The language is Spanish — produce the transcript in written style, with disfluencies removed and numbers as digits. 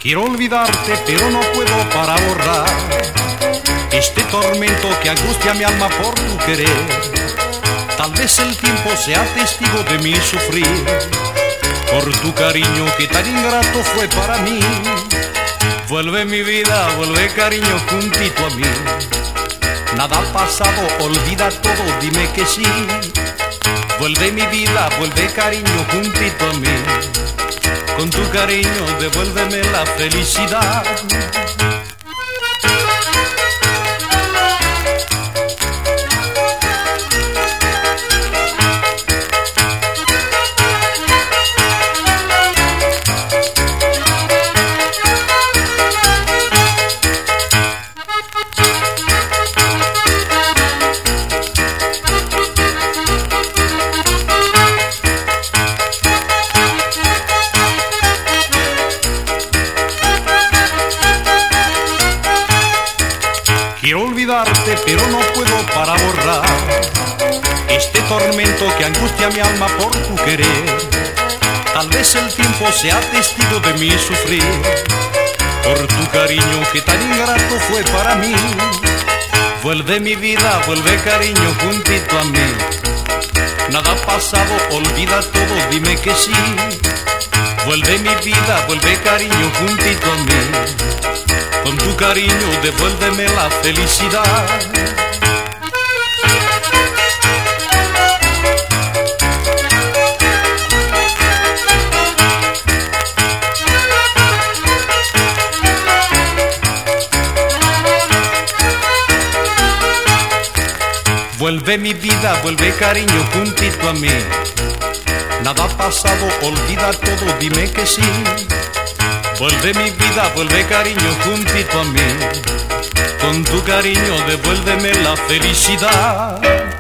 Quiero olvidarte, pero no puedo para borrar este tormento que angustia mi alma por tu querer. Tal vez el tiempo sea testigo de mi sufrir, por tu cariño que tan ingrato fue para mí. Vuelve mi vida, vuelve cariño juntito a mí. Nada ha pasado, olvida todo, dime que sí. Vuelve mi vida, vuelve cariño juntito a mí. Con tu cariño devuélveme la felicidad. Quiero olvidarte, pero no puedo para borrar este tormento que angustia mi alma por tu querer. Tal vez el tiempo sea testigo de mi sufrir, por tu cariño que tan ingrato fue para mí. Vuelve mi vida, vuelve cariño juntito a mí. Nada ha pasado, olvida todo, dime que sí. Vuelve mi vida, vuelve cariño juntito a mí. Con tu cariño devuélveme la felicidad. Vuelve mi vida, vuelve cariño juntito a mí. Nada ha pasado, olvida todo, dime que sí. Vuelve mi vida, vuelve cariño juntito a mí. Con tu cariño devuélveme la felicidad.